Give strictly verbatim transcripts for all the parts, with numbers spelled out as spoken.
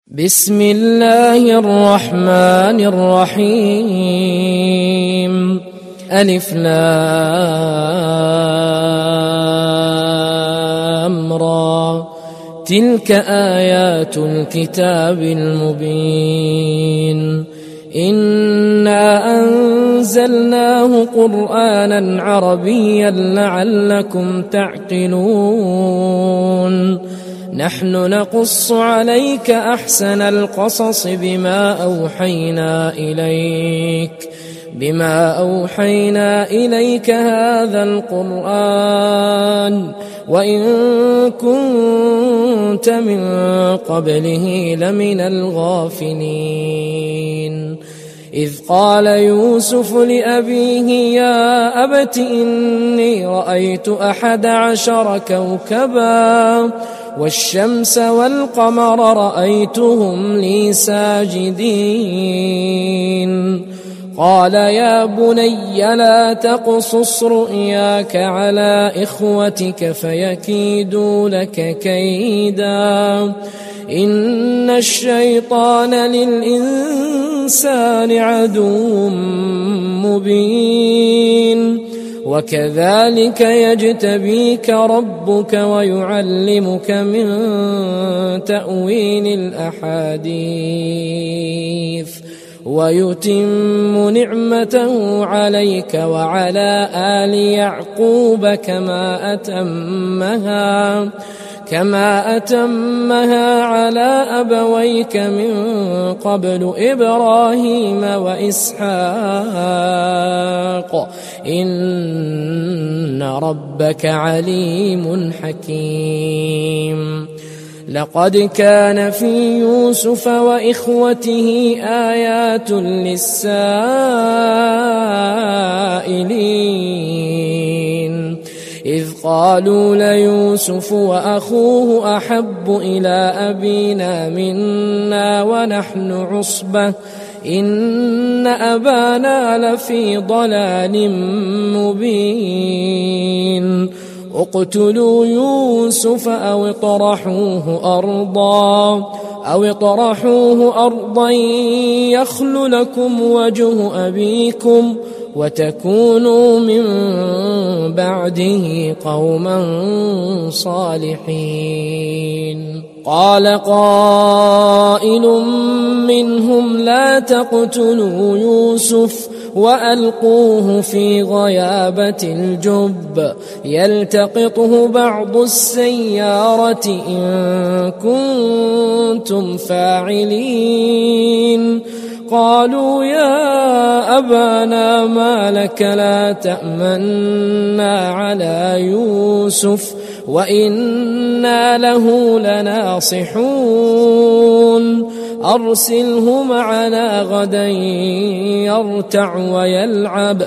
بسم الله الرحمن الرحيم. ألف لام را تلك آيات الكتاب المبين. إنا أنزلناه قرآنا عربيا لعلكم تعقلون. نحن نقص عليك أحسن القصص بما أوحينا إليك بما أوحينا إليك هذا القرآن وإن كنت من قبله لمن الغافلين. إذ قال يوسف لأبيه يا أبت إني رأيت أحد عشر كوكبا والشمس والقمر رأيتهم لي ساجدين. قال يا بني لا تقصص رؤياك على إخوتك فيكيدوا لك كيدا إن الشيطان للإنسان عدو مبين. وكذلك يجتبيك ربك ويعلمك من تأويل الأحاديث ويتم نعمته عليك وعلى آل يعقوب كما أتمها كما أتمها على أبويك من قبل إبراهيم وإسحاق إن ربك عليم حكيم. لقد كان في يوسف وإخوته آيات للسائلين إذ قالوا ليوسف وأخوه أحب إلى أبينا منا ونحن عصبة إن أبانا لفي ضلال مبين. اقتلوا يوسف أو اطرحوه أرضا أو اطرحوه أرضا يخل لكم وجه أبيكم وتكونوا من بعده قوما صالحين. قال قائل منهم لا تقتلوا يوسف وألقوه في غيابة الجب يلتقطه بعض السيارة إن كنتم فاعلين. قالوا يا أبانا ما لك لا تأمنا على يوسف وإنا له لناصحون. أرسله معنا غدا يرتع ويلعب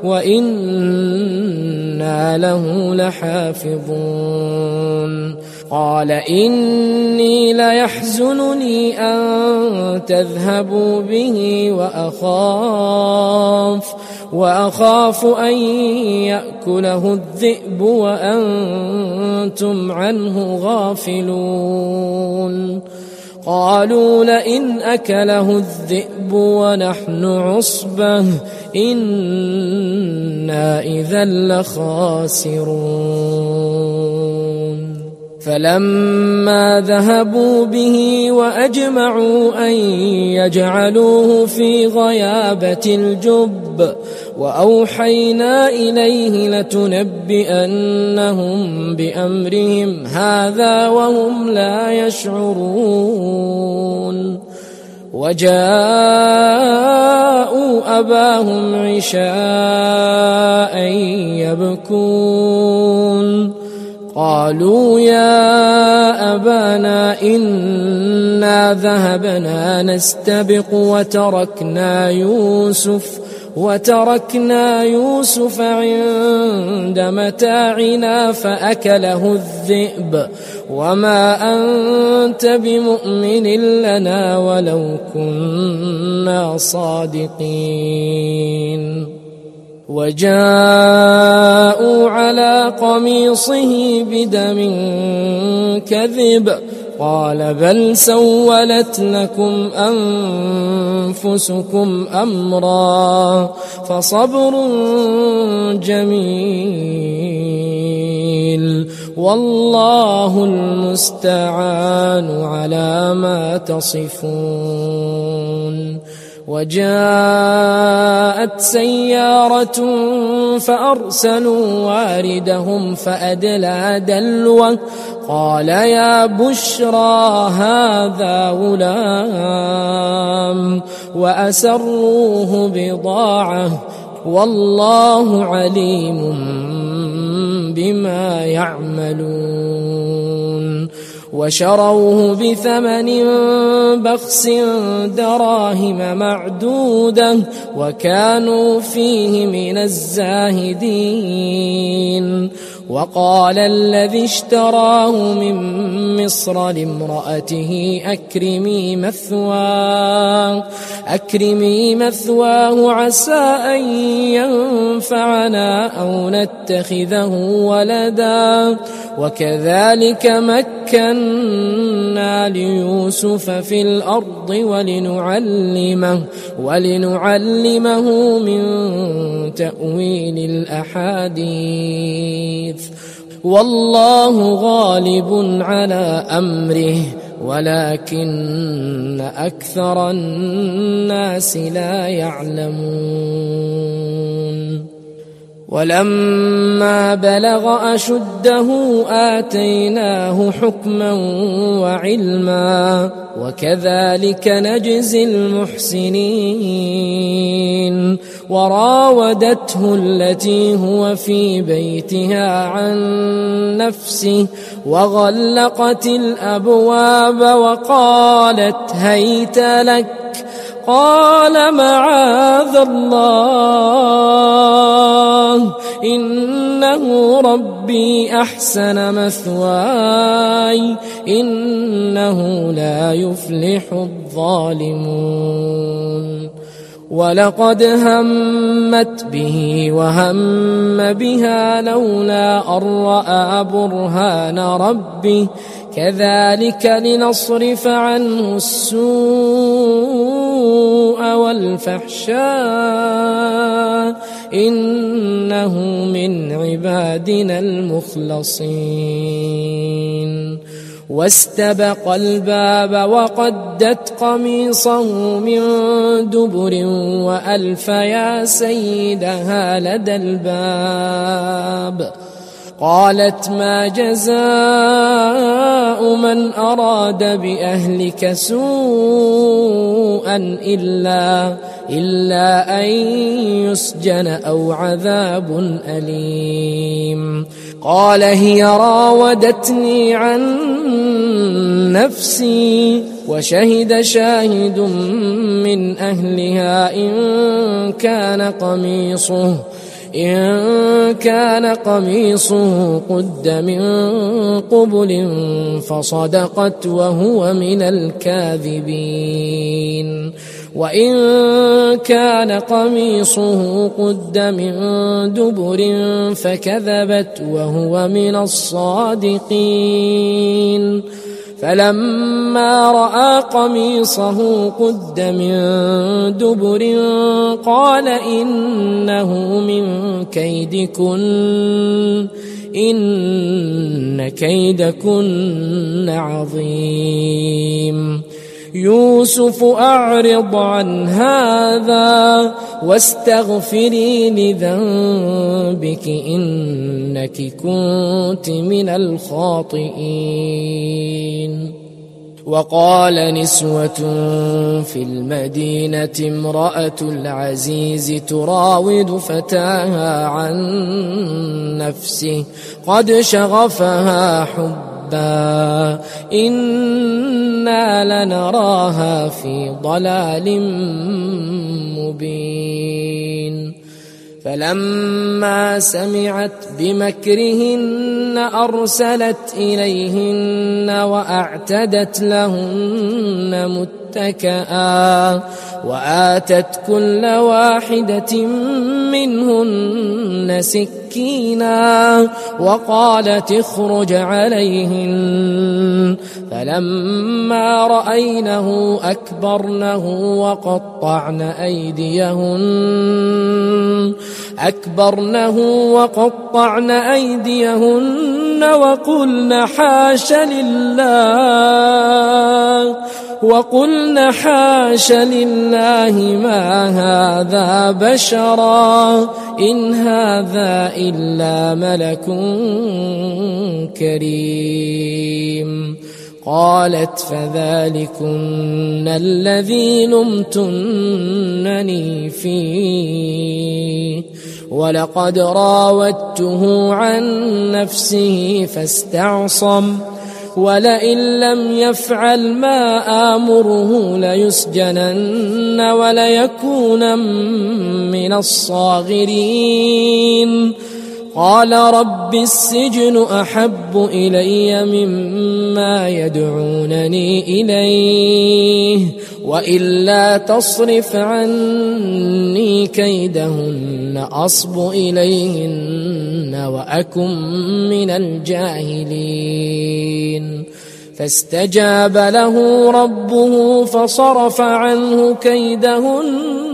وإنا له لحافظون. قال إني ليحزنني أن تذهبوا به وأخاف وأخاف أن يأكله الذئب وأنتم عنه غافلون. قالوا لئن أكله الذئب ونحن عصبة إنا إذا لخاسرون. فلما ذهبوا به وأجمعوا أن يجعلوه في غيابة الجب وأوحينا إليه لتنبئنهم بأمرهم هذا وهم لا يشعرون. وجاءوا أباهم عشاء يبكون. قالوا يا أبانا إنا ذهبنا نستبق وتركنا يوسف وتركنا يوسف عند متاعنا فأكله الذئب وما أنت بمؤمن لنا ولو كنا صادقين. وجاءوا على قميصه بدم كذب قال بل سولت لكم أنفسكم أمرا فصبر جميل والله المستعان على ما تصفون. وجاءت سيارة فأرسلوا واردهم فأدلى دلوه قال يا بشرى هذا غلام وأسروه بضاعة والله عليم بما يعملون. وشروه بثمن بخس دراهم معدودة وكانوا فيه من الزاهدين. وقال الذي اشتراه من مصر لامرأته أكرمي مثواه أكرمي مثواه عسى أن ينفعنا أو نتخذه ولدا وكذلك مكنا ليوسف في الأرض ولنعلمه ولنعلمه من تأويل الأحاديث والله غالب على أمره ولكن أكثر الناس لا يعلمون. ولما بلغ أشده آتيناه حكما وعلما وكذلك نجزي المحسنين. وراودته التي هو في بيتها عن نفسه وغلقت الأبواب وقالت هيت لك قال معاذ الله إنه ربي أحسن مثواي إنه لا يفلح الظالمون. ولقد همت به وهم بها لولا أن رأى برهان ربه كذلك لنصرف عنه السوء والفحشاء إنه من عبادنا المخلصين. واستبق الباب وقدت قميصه من دبر وألف يا سيدها لدى الباب قالت ما جزاء من أراد بأهلك سوءا إلا, إلا أن يسجن أو عذاب أليم. قال هي راودتني عن نفسي وشهد شاهد من أهلها إن كان قميصه إن كان قميصه قد من قبل فصدقت وهو من الكاذبين وإن كان قميصه قد من دبر فكذبت وهو من الصادقين. فلما رأى قميصه قد من دبر قال إنه من كيدكن إن كيدكن عظيم. يوسف أعرض عن هذا واستغفري لذنبك إنك كنت من الخاطئين. وقال نسوة في المدينة امرأة العزيز تراود فتاها عن نفسه قد شغفها حبا إنا لنراها في ضلال مبين. فلما سمعت بمكرهن أرسلت إليهن وأعتدت لهن متكئا وآتت كل واحدة منهن سكينا وقالت اخرج عليهن فلما رأينه أكبرنه وقطعن أيديهن أكبرنه وقطعن أيديهن وقلن حاش لله وقلن حاش لله ما هذا بشرا إن هذا إلا ملك كريم. قالت فذلكن الذي لمتنني فيه ولقد راودته عن نفسه فاستعصم ولئن لم يفعل ما آمره ليسجنن وليكون من الصاغرين. قال رب السجن أحب إلي مما يدعونني إليه وإلا تصرف عني كيدهن أصب إليهن وأكن من الجاهلين. فاستجاب له ربه فصرف عنه كيدهن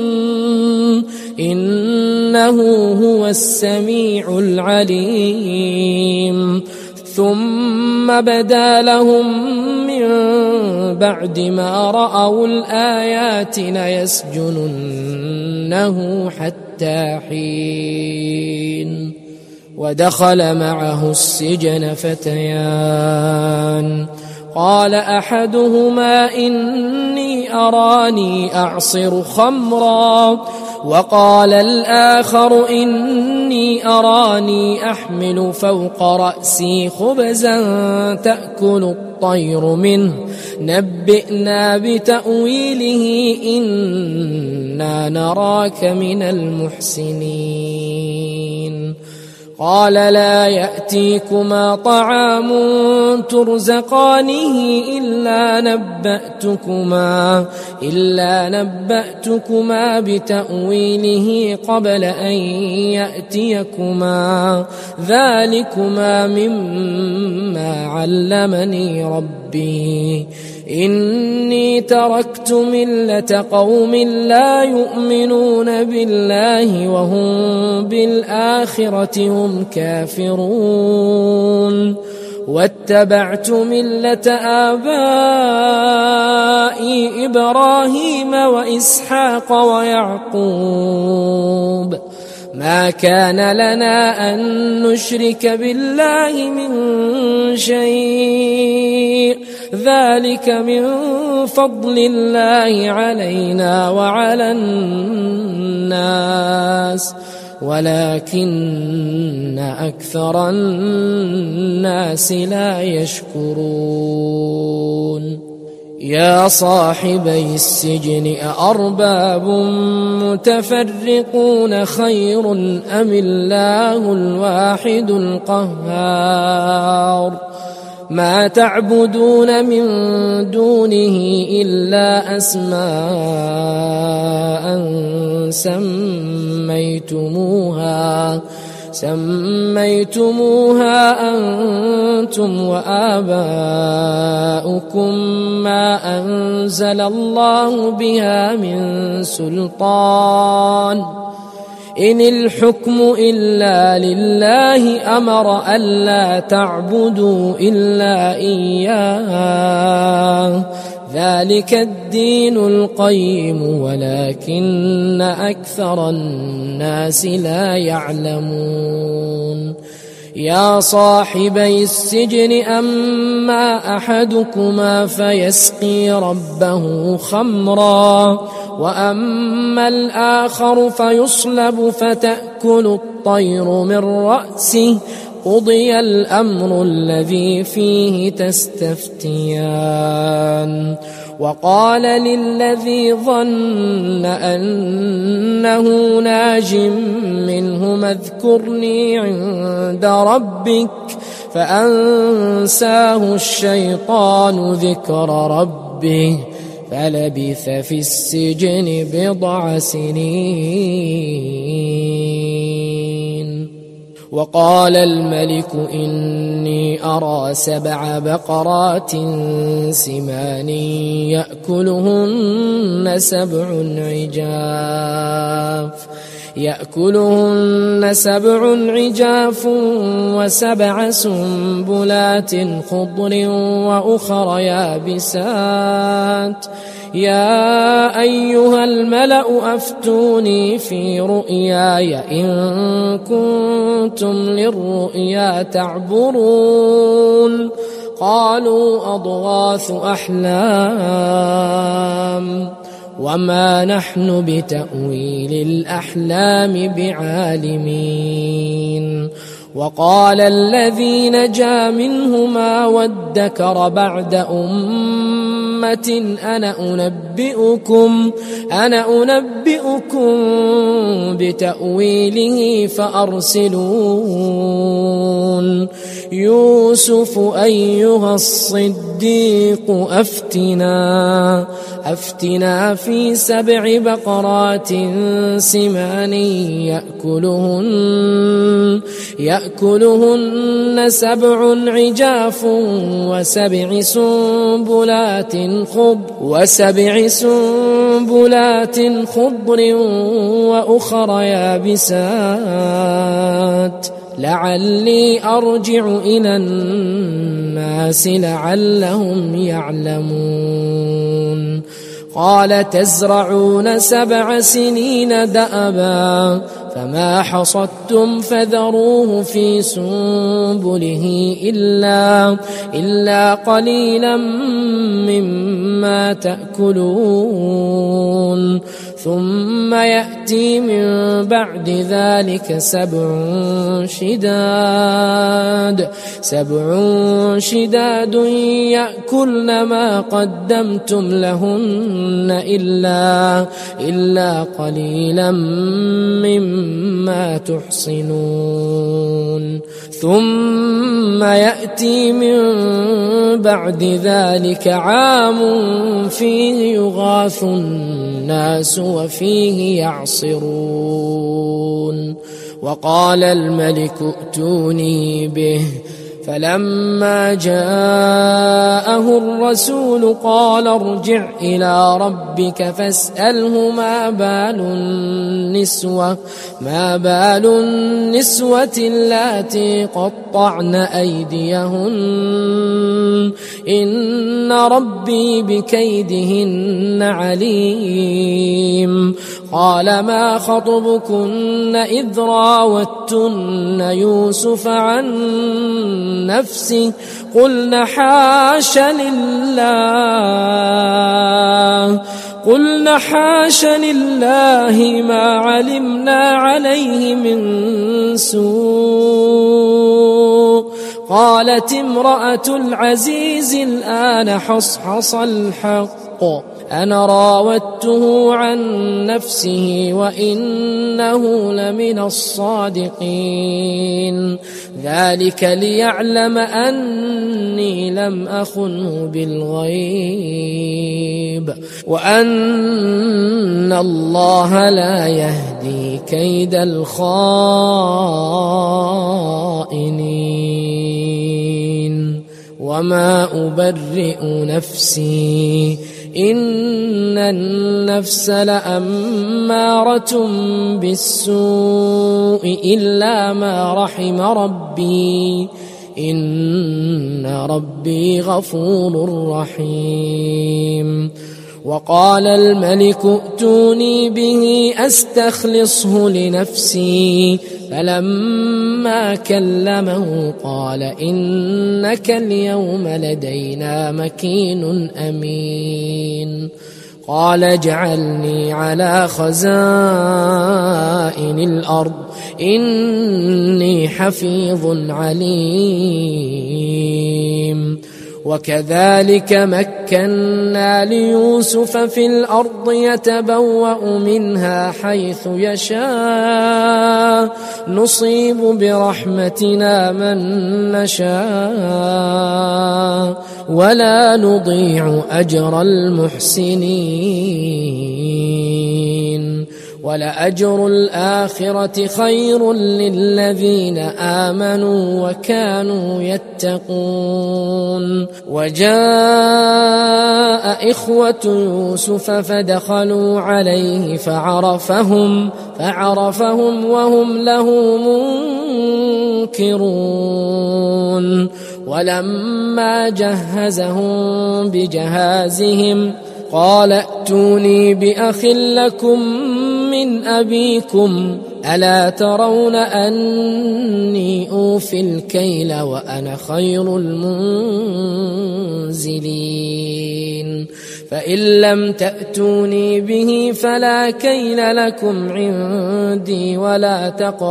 إنه هو السميع العليم. ثم بدا لهم من بعد ما رأوا الآيات ليسجننه حتى حين. ودخل معه السجن فتيان قال أحدهما إني أراني أعصر خمرا وقال الآخر إني أراني أحمل فوق رأسي خبزا تأكل الطير منه نبئنا بتأويله إنا نراك من المحسنين. قال لا يأتيكما طعام ترزقانه إلا نبأتكما إلا نبأتكما بتأويله قبل أن يأتيكما ذلكما مما علمني ربي إني تركت ملة قوم لا يؤمنون بالله وهم بالآخرة هم كافرون واتبعت ملة آبائي إبراهيم وإسحاق ويعقوب ما كان لنا أن نشرك بالله من شيء ذلك من فضل الله علينا وعلى الناس ولكن أكثر الناس لا يشكرون. يا صاحبي السجن أأرباب متفرقون خير أم الله الواحد القهار ما تعبدون من دونه إلا أسماء سميتموها سميتموها أنتم وآباؤكم ما أنزل الله بها من سلطان إن الحكم إلا لله أمر ألا تعبدوا إلا إياه ذلك الدين القيم ولكن أكثر الناس لا يعلمون. يا صاحبي السجن أما أحدكما فيسقي ربه خمرا وأما الآخر فيصلب فتأكل الطير من رأسه قضي الأمر الذي فيه تستفتيان. وقال للذي ظن أنه ناج منهما اذكرني عند ربك فأنساه الشيطان ذكر ربه فلبث في السجن بضع سنين. وقال الملك إني أرى سبع بقرات سمان يأكلهن سبع عجاف يأكلهن سبع عجاف وسبع سنبلات خضر وأخر يابسات يا أيها الملأ أفتوني في رؤياي إن كنتم للرؤيا تعبرون. قالوا أضغاث أحلام وما نحن بتأويل الأحلام بعالمين. وقال الذي نجا منهما وادكر بعد أمة أنا أنبئكم أنا أنبئكم بتأويله فأرسلون. يوسف أيها الصديق أفتنا أفتنا في سبع بقرات سمان يأكلهن يأكلهن سبع عجاف وسبع سنبلات خضر وسبع سنبلات خضر وأخر يابسات لعلي أرجع إلى الناس لعلهم يعلمون. قال تزرعون سبع سنين دأبا فما حصدتم فذروه في سنبله إلا, إلا قليلا مما تأكلون. ثم يأتي من بعد ذلك سبع شداد سبع شداد يأكلن ما قدمتم لهن إلا, إلا قليلا مما تحصنون. ثم يأتي من بعد ذلك عام فيه يغاث الناس وفيه يعصرون. وقال الملك ائتوني به فلما جاءه الرسول قال ارجع إلى ربك فاسأله ما بال النسوة ما بال النسوة اللاتي قطعن أيديهن إن ربي بكيدهن عليم. قال ما خطبكن إذ راوتن يوسف عن نفسه قلنا حاش لله قلنا حاش لله ما علمنا عليه من سوء. قالت امرأة العزيز الآن حصحص الحق أنا راودته عن نفسه وإنه لمن الصادقين. ذلك ليعلم أني لم أخنه بالغيب وأن الله لا يهدي كيد الخائنين. وما أبرئ نفسي إن النفس لأمارة بالسوء إلا ما رحم ربي إن ربي غفور رحيم. وقال الملك ائتوني به أستخلصه لنفسي فلما كلمه قال إنك اليوم لدينا مكين أمين. قال اجعلني على خزائن الأرض إني حفيظ عليم. وكذلك مكنا ليوسف في الأرض يتبوأ منها حيث يشاء نصيب برحمتنا من نشاء ولا نضيع أجر المحسنين ولأجر الآخرة خير للذين آمنوا وكانوا يتقون. وجاء إخوة يوسف فدخلوا عليه فعرفهم فعرفهم وهم له منكرون. ولما جهزهم بجهازهم قال ائتوني بأخ لكم من أبيكم ألا ترون أني أوفي الكيل وأنا خير المنزلين فإن لم تأتوني به فلا كيل لكم عندي ولا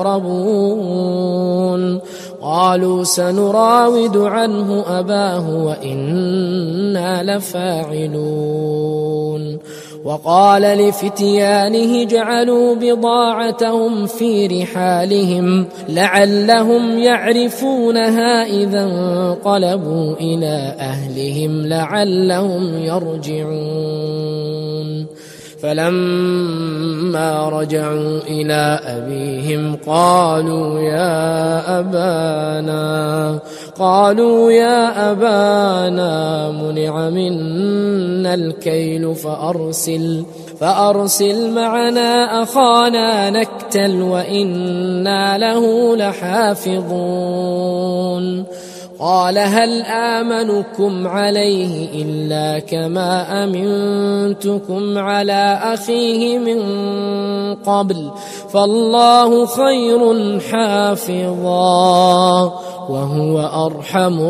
تقربون. قالوا سنراود عنه أباه وإنا لفاعلون. وقال لفتيانه اجعلوا بضاعتهم في رحالهم لعلهم يعرفونها إذا انقلبوا إلى أهلهم لعلهم يرجعون. فلما رجعوا إلى أبيهم قالوا يا أبانا قالوا يا أبانا منع منا الكيل فأرسل فأرسل معنا أخانا نكتل وإنا له لحافظون. قال هل آمنكم عليه إلا كما أمنتكم على أخيه من قبل فالله خير حافظا وهو أرحم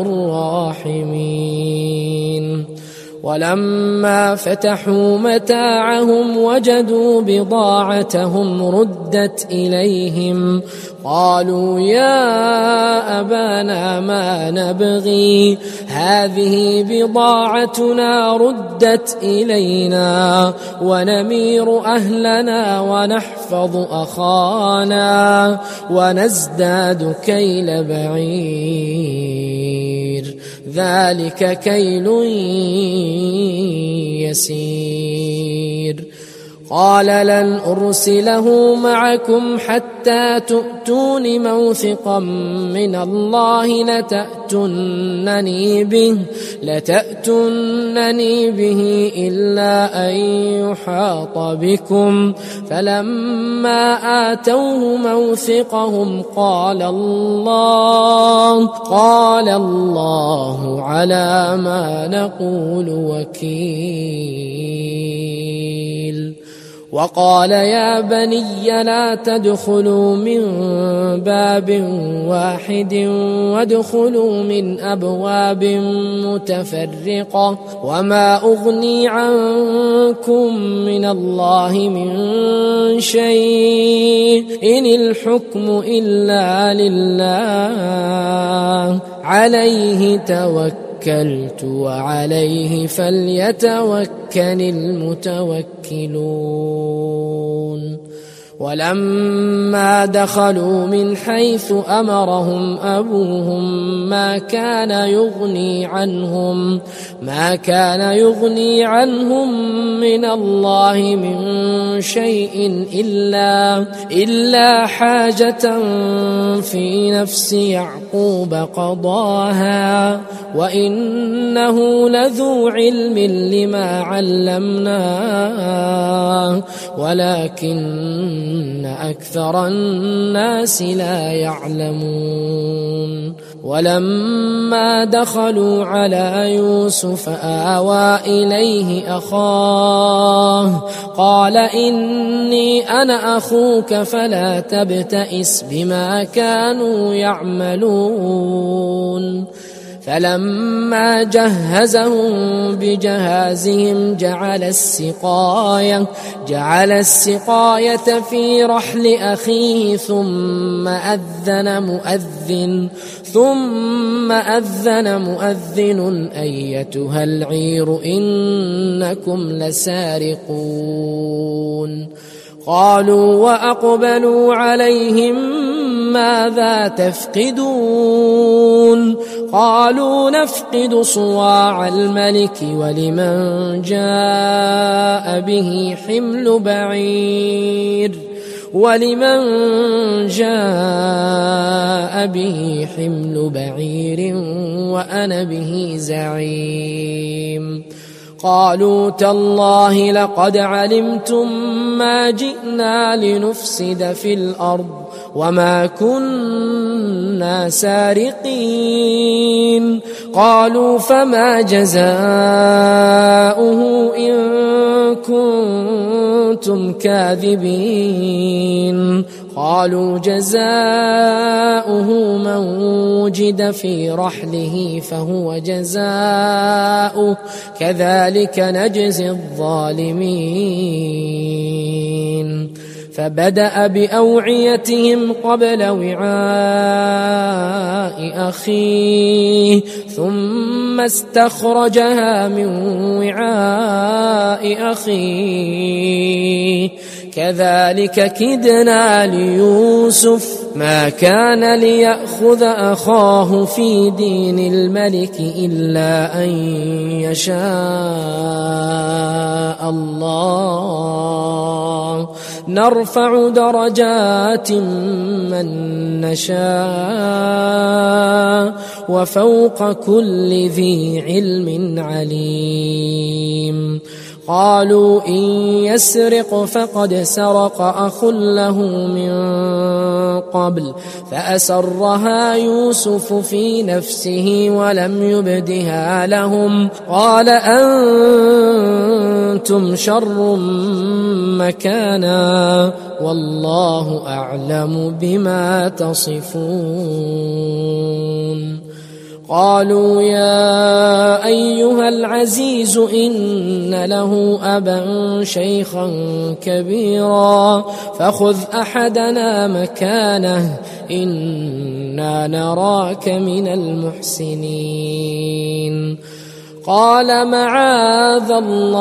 الراحمين. ولما فتحوا متاعهم وجدوا بضاعتهم ردت إليهم قالوا يا أبانا ما نبغي هذه بضاعتنا ردت إلينا ونمير أهلنا ونحفظ أخانا ونزداد كيل بعير ذلك كيل يسير. قال لن أرسله معكم حتى تؤتون موثقا من الله لتأتونني به لتأتونني به إلا أن يحاط بكم. فلما آتوه موثقهم قال الله قال الله على ما نقول وكيل. وقال يا بني لا تدخلوا من باب واحد وادخلوا من أبواب متفرقة وما أغني عنكم من الله من شيء إن الحكم إلا لله عليه توكلت وعليه فليتوكل المتوكلون. ولما دخلوا من حيث أمرهم أبوهم ما كان يغني عنهم ما كان يغني عنهم من الله من شيء إلا إلا حاجة في نفس يعقوب قضاها وإنه لذو علم لما علمناه ولكن أكثر الناس لا يعلمون. ولما دخلوا على يوسف آوى إليه أخاه قال إني أنا أخوك فلا تبتئس بما كانوا يعملون. فلما جهزهم بجهازهم جعل السقاية جعل السقاية في رحل أخيه ثم أذن مؤذن ثم أذن مؤذن أيتها العير إنكم لسارقون قالوا وأقبلوا عليهم ماذا تفقدون قالوا نفقد صواع الملك ولمن جاء به حمل بعير ولمن جاء به حمل بعير وأنا به زعيم قالوا تالله لقد علمتم ما جئنا لنفسد في الأرض وما كنا سارقين قالوا فما جزاؤه إن كنتم كاذبين قالوا جزاؤه من وجد في رحله فهو جزاؤه كذلك نجزي الظالمين فبدأ بأوعيتهم قبل وعاء أخيه ثم استخرجها من وعاء أخيه كذلك كدنا ليوسف ما كان ليأخذ أخاه في دين الملك إلا أن يشاء الله نرفع درجات من نشاء وفوق كل ذي علم عليم قالوا إن يسرق فقد سرق أخ له من قبل فأسرها يوسف في نفسه ولم يبدها لهم قال أنتم شر مكانا والله أعلم بما تصفون قالوا يا أيها العزيز إن له أبا شيخا كبيرا فخذ أحدنا مكانه إنا نراك من المحسنين قال معاذ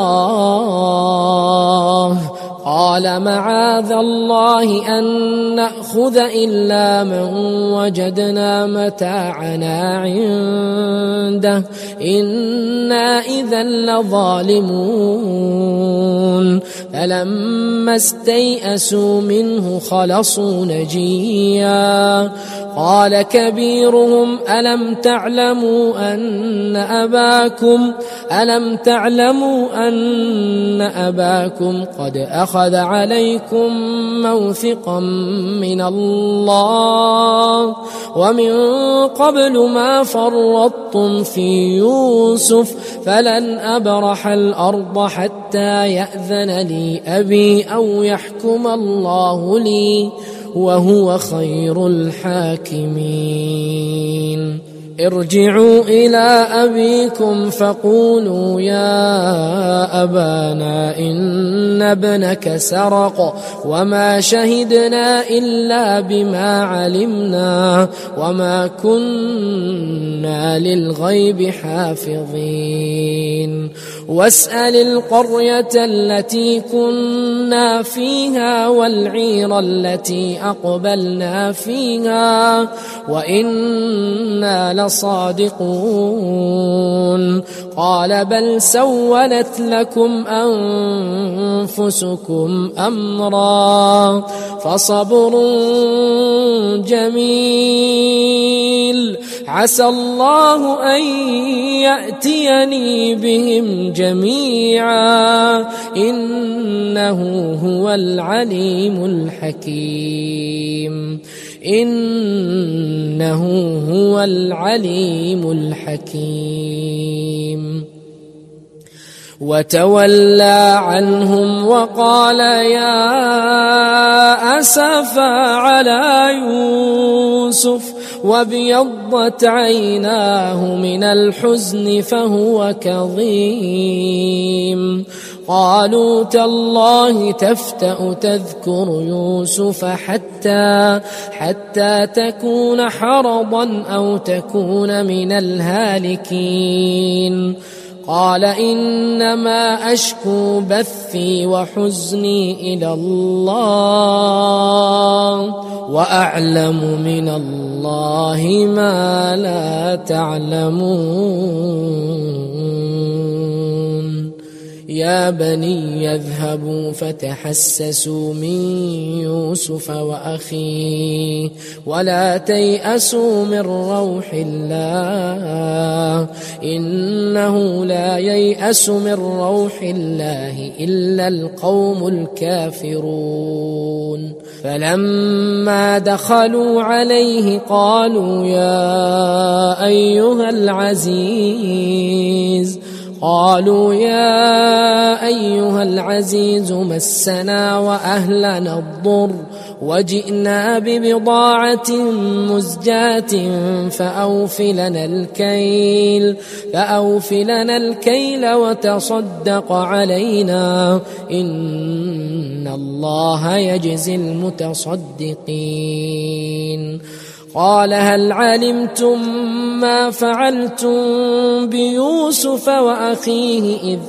الله قال معاذ الله أن نأخذ إلا من وجدنا متاعنا عنده إنا إذا لظالمون فلما استيئسوا منه خلصوا نجيا قال كبيرهم ألم تعلموا أن أباكم ألم تعلموا أن أباكم قد أخذ عليكم موثقا من الله ومن قبل ما فرطتم في يوسف فلن أبرح الأرض حتى يأذن لي أبي أو يحكم الله لي وهو خير الحاكمين ارجعوا إلى أبيكم فقولوا يا أبانا إن ابنك سرق وما شهدنا إلا بما علمنا وما كنا للغيب حافظين واسأل القرية التي كنا فيها والعير التي أقبلنا فيها وإنا لصادقون قال بل سولت لكم أنفسكم أمرا فصبر جميل عسى الله أن يأتيني بهم جميعا إنه هو العليم الحكيم إنه هو العليم الحكيم وتولى عنهم وقال يا أسفا على يوسف وابيضت عيناه من الحزن فهو كظيم قالوا تالله تفتأ تذكر يوسف حتى حتى تكون حرضا أو تكون من الهالكين قال إنما أشكو بثي وحزني إلى الله وأعلم من الله ما لا تعلمون يا بني يذهبوا فتحسسوا من يوسف وأخيه ولا تيأسوا من روح الله إنه لا ييأس من روح الله إلا القوم الكافرون فلما دخلوا عليه قالوا يا أيها العزيز قالوا يا أيها العزيز مسنا وأهلنا الضر وجئنا ببضاعة مزجاة فأوف لنا الكيل فأوف لنا الكيل وتصدق علينا إن الله يجزي المتصدقين قال هل علمتم ما فعلتم بيوسف وأخيه إذ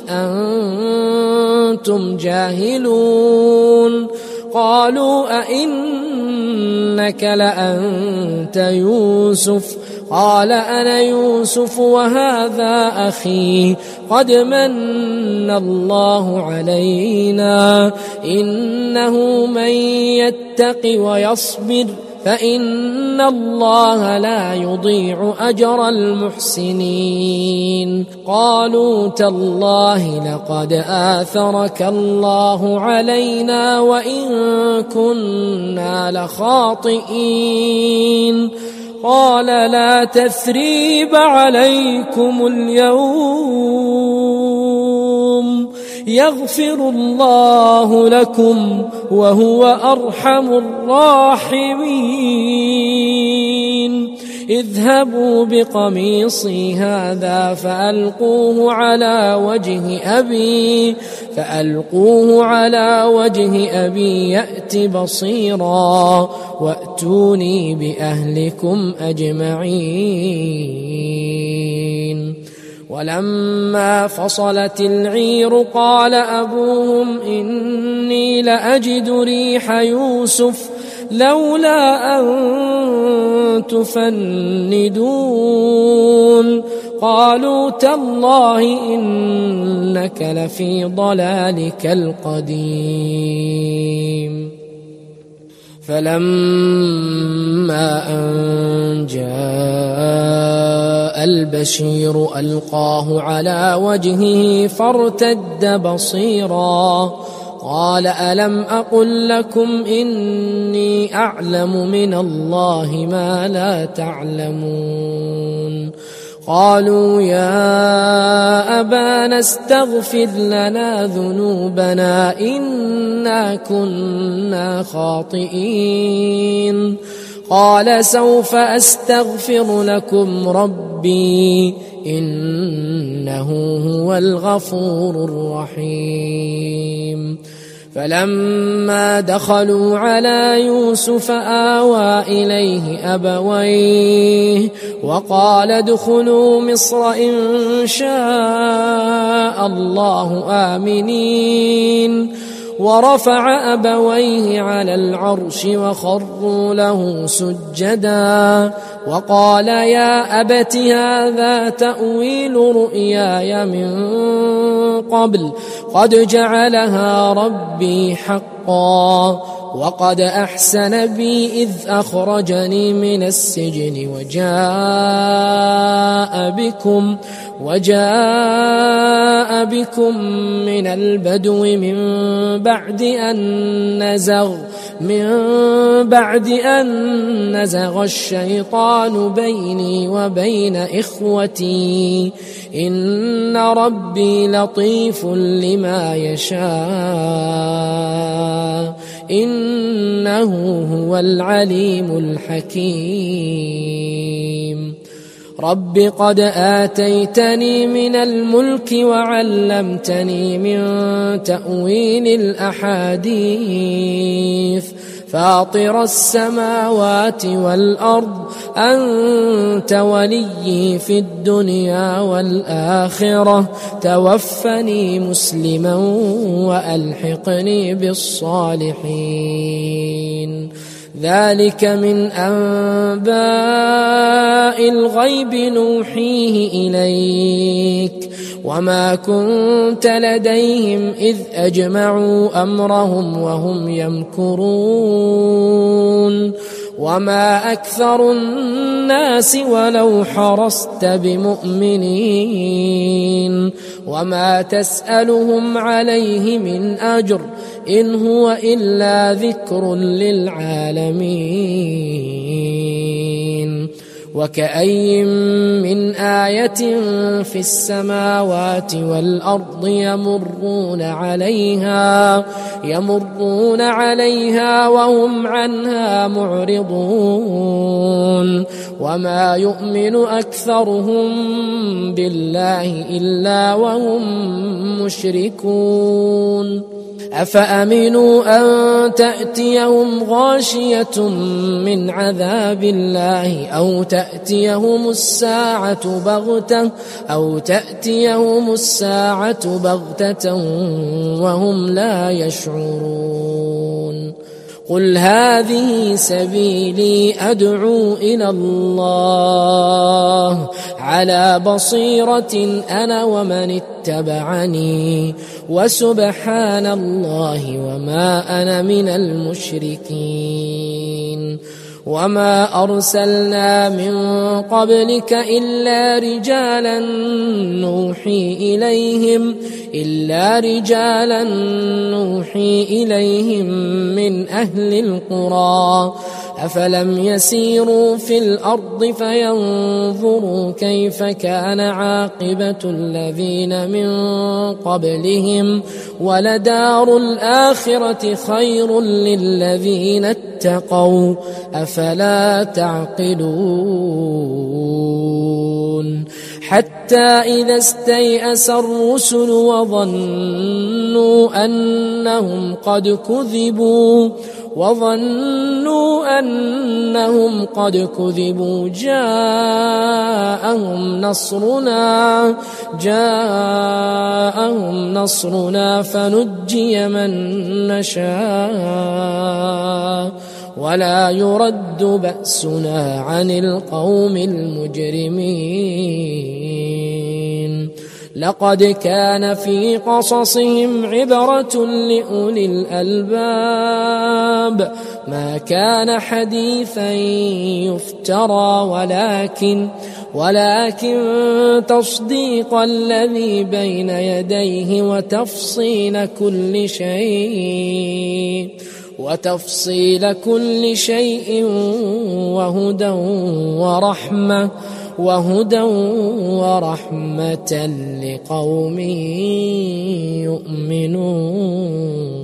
أنتم جاهلون قالوا أئنك لأنت يوسف قال أنا يوسف وهذا أخي قد من الله علينا إنه من يتق ويصبر فإن الله لا يضيع أجر المحسنين قالوا تالله لقد آثرك الله علينا وإن كنا لخاطئين قال لا تثريب عليكم اليوم يغفر الله لكم وهو أرحم الراحمين اذهبوا بقميصي هذا فألقوه على وجه أبي فألقوه على وجه أبي يأت بصيرا وأتوني بأهلكم أجمعين ولما فصلت العير قال أبوهم إني لأجد ريح يوسف لولا أن تفندون قالوا تالله إنك لفي ضلالك القديم فلما أن جاء البشير ألقاه على وجهه فارتد بصيرا قال ألم أقل لكم إني أعلم من الله ما لا تعلمون قالوا يا أبانا استغفر لنا ذنوبنا إنا كنا خاطئين قال سوف أستغفر لكم ربي إنه هو الغفور الرحيم فلما دخلوا على يوسف آوى إليه أبويه وقال ادخلوا مصر إن شاء الله آمنين ورفع أبويه على العرش وخروا له سجدا وقال يا أبت هذا تأويل رؤياي من قبل قد جعلها ربي حقا وقد أحسن بي إذ أخرجني من السجن وجاء بكم وجاء بكم من البدو من بعد أن نزغ من بعد أن نزغ الشيطان بيني وبين إخوتي إن ربي لطيف لما يشاء إنه إنه هو العليم الحكيم. رب قد آتيتني من الملك وعلمتني من تأويل الأحاديث فاطر السماوات والأرض أنت وليي في الدنيا والآخرة توفني مسلما وألحقني بالصالحين. ذلك من أنباء الغيب نوحيه إليك وما كنت لديهم إذ أجمعوا أمرهم وهم يمكرون وما أكثر الناس ولو حرصت بمؤمنين وما تسألهم عليه من أجر إن هو إلا ذكر للعالمين. وكأي من آية في السماوات والأرض يمرون عليها يمرون عليها وهم عنها معرضون وما يؤمن أكثرهم بالله إلا وهم مشركون. أفأمنوا أن تأتيهم غاشية من عذاب الله أو تأتيهم الساعة بغتة أو تأتيهم الساعة بغتة وهم لا يشعرون. قل هذه سبيلي أدعو إلى الله على بصيرة أنا ومن اتبعني وسبحان الله وما أنا من المشركين. وما أرسلنا من قبلك إلا رجالا نوحي إليهم إلا رجالا نوحي إليهم من أهل القرى أفلم يسيروا في الأرض فينظروا كيف كان عاقبة الذين من قبلهم ولدار الآخرة خير للذين اتقوا أفلا تعقلون. حتى إذا استيأس الرسل وظنوا أنهم قد كذبوا وظنوا أنهم قد كذبوا جاءهم نصرنا جاءهم نصرنا فنجي من نشاء ولا يرد بأسنا عن القوم المجرمين. لقد كان في قصصهم عبرة لأولي الألباب ما كان حديثا يفترى ولكن ولكن تصديق الذي بين يديه وتفصيل كل شيء وتفصيل كل شيء وهدى ورحمة وهدى ورحمة لقوم يؤمنون.